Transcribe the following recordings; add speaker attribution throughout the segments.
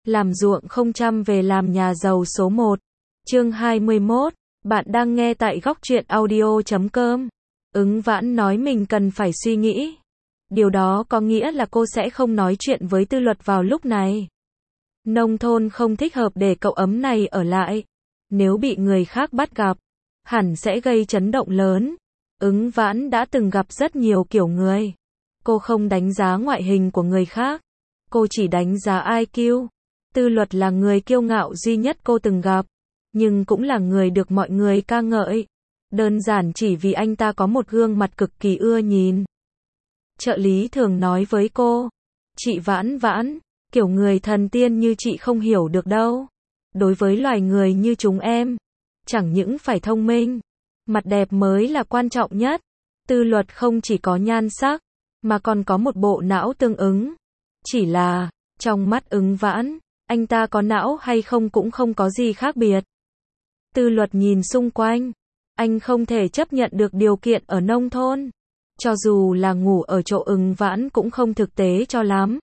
Speaker 1: làm ruộng không chăm về làm nhà giàu số 1. Chương 21. Bạn đang nghe tại góc truyện audio.com. Ứng Vãn nói mình cần phải suy nghĩ. Điều đó có nghĩa là cô sẽ không nói chuyện với Tư Luật vào lúc này. Nông thôn không thích hợp để cậu ấm này ở lại. Nếu bị người khác bắt gặp, hẳn sẽ gây chấn động lớn. Ứng Vãn đã từng gặp rất nhiều kiểu người. Cô không đánh giá ngoại hình của người khác. Cô chỉ đánh giá IQ. Tư Luật là người kiêu ngạo duy nhất cô từng gặp. Nhưng cũng là người được mọi người ca ngợi. Đơn giản chỉ vì anh ta có một gương mặt cực kỳ ưa nhìn. Trợ lý thường nói với cô, chị Vãn Vãn, kiểu người thần tiên như chị không hiểu được đâu. Đối với loài người như chúng em, chẳng những phải thông minh, mặt đẹp mới là quan trọng nhất. Tư Luật không chỉ có nhan sắc, mà còn có một bộ não tương ứng. Chỉ là, trong mắt Ứng Vãn, anh ta có não hay không cũng không có gì khác biệt. Tư Luật nhìn xung quanh, anh không thể chấp nhận được điều kiện ở nông thôn. Cho dù là ngủ ở chỗ Ứng Vãn cũng không thực tế cho lắm.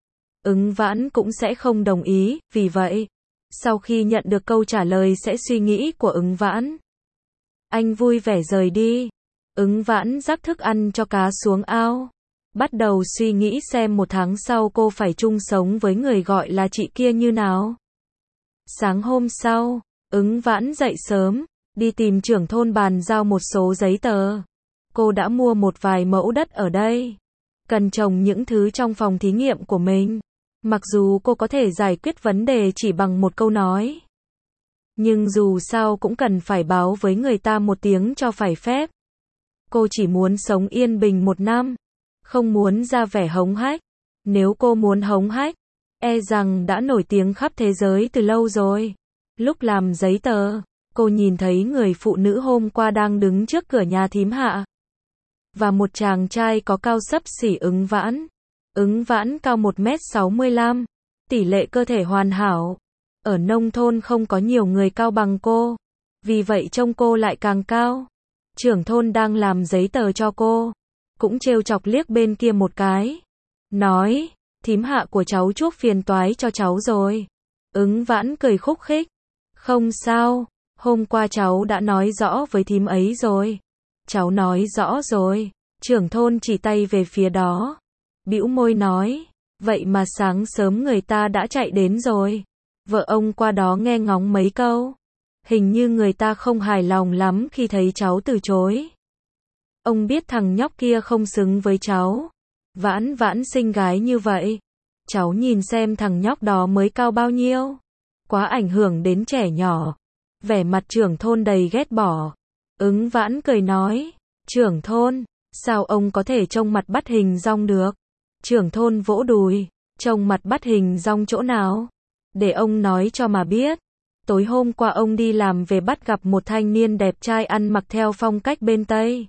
Speaker 1: Ứng Vãn cũng sẽ không đồng ý, vì vậy, sau khi nhận được câu trả lời sẽ suy nghĩ của Ứng Vãn, anh vui vẻ rời đi. Ứng Vãn rắc thức ăn cho cá xuống ao, bắt đầu suy nghĩ xem 1 tháng sau cô phải chung sống với người gọi là chị kia như nào. Sáng hôm sau, Ứng Vãn dậy sớm, đi tìm trưởng thôn bàn giao một số giấy tờ. Cô đã mua một vài mẫu đất ở đây, cần trồng những thứ trong phòng thí nghiệm của mình. Mặc dù cô có thể giải quyết vấn đề chỉ bằng một câu nói, nhưng dù sao cũng cần phải báo với người ta một tiếng cho phải phép. Cô chỉ muốn sống yên bình 1 năm, không muốn ra vẻ hống hách. Nếu cô muốn hống hách, e rằng đã nổi tiếng khắp thế giới từ lâu rồi. Lúc làm giấy tờ, cô nhìn thấy người phụ nữ hôm qua đang đứng trước cửa nhà thím Hạ. Và một chàng trai có cao xấp xỉ Ứng Vãn. Ứng Vãn cao 1m65, tỷ lệ cơ thể hoàn hảo. Ở nông thôn không có nhiều người cao bằng cô, vì vậy trông cô lại càng cao. Trưởng thôn đang làm giấy tờ cho cô, cũng trêu chọc liếc bên kia một cái. Nói, thím Hạ của cháu chuốc phiền toái cho cháu rồi. Ứng Vãn cười khúc khích. Không sao, hôm qua cháu đã nói rõ với thím ấy rồi. Cháu nói rõ rồi. Trưởng thôn chỉ tay về phía đó, bĩu môi nói, vậy mà sáng sớm người ta đã chạy đến rồi. Vợ ông qua đó nghe ngóng mấy câu. Hình như người ta không hài lòng lắm khi thấy cháu từ chối. Ông biết thằng nhóc kia không xứng với cháu. Vãn Vãn xinh gái như vậy. Cháu nhìn xem thằng nhóc đó mới cao bao nhiêu. Quá ảnh hưởng đến trẻ nhỏ. Vẻ mặt trưởng thôn đầy ghét bỏ. Ứng Vãn cười nói, trưởng thôn, sao ông có thể trông mặt bắt hình dong được? Trưởng thôn vỗ đùi, trông mặt bắt hình dong chỗ nào? Để ông nói cho mà biết. Tối hôm qua ông đi làm về bắt gặp một thanh niên đẹp trai ăn mặc theo phong cách bên Tây.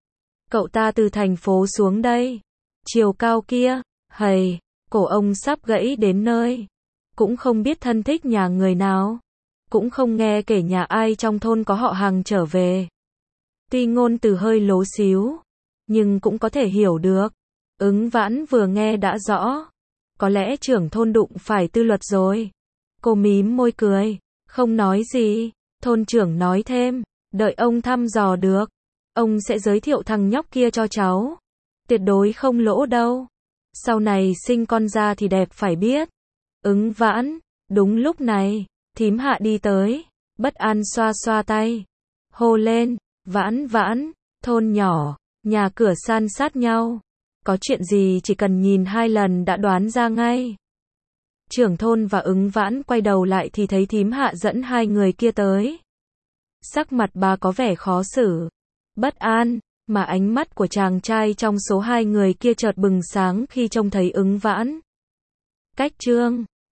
Speaker 1: Cậu ta từ thành phố xuống đây. Chiều cao kia, hầy, cổ ông sắp gãy đến nơi. Cũng không biết thân thích nhà người nào. Cũng không nghe kể nhà ai trong thôn có họ hàng trở về. Tuy ngôn từ hơi lố xíu, nhưng cũng có thể hiểu được. Ứng Vãn vừa nghe đã rõ. Có lẽ trưởng thôn đụng phải Tư Luật rồi. Cô mím môi cười, không nói gì. Thôn trưởng nói thêm, đợi ông thăm dò được, ông sẽ giới thiệu thằng nhóc kia cho cháu. Tuyệt đối không lỗ đâu. Sau này sinh con ra thì đẹp phải biết. Ứng Vãn, đúng lúc này, thím Hạ đi tới, bất an xoa xoa tay, hô lên, Vãn Vãn, thôn nhỏ, nhà cửa san sát nhau. Có chuyện gì chỉ cần nhìn 2 lần đã đoán ra ngay. Trưởng thôn và Ứng Vãn quay đầu lại thì thấy thím Hạ dẫn 2 người kia tới. Sắc mặt bà có vẻ khó xử, bất an, mà ánh mắt của chàng trai trong số 2 người kia chợt bừng sáng khi trông thấy Ứng Vãn. Cách chương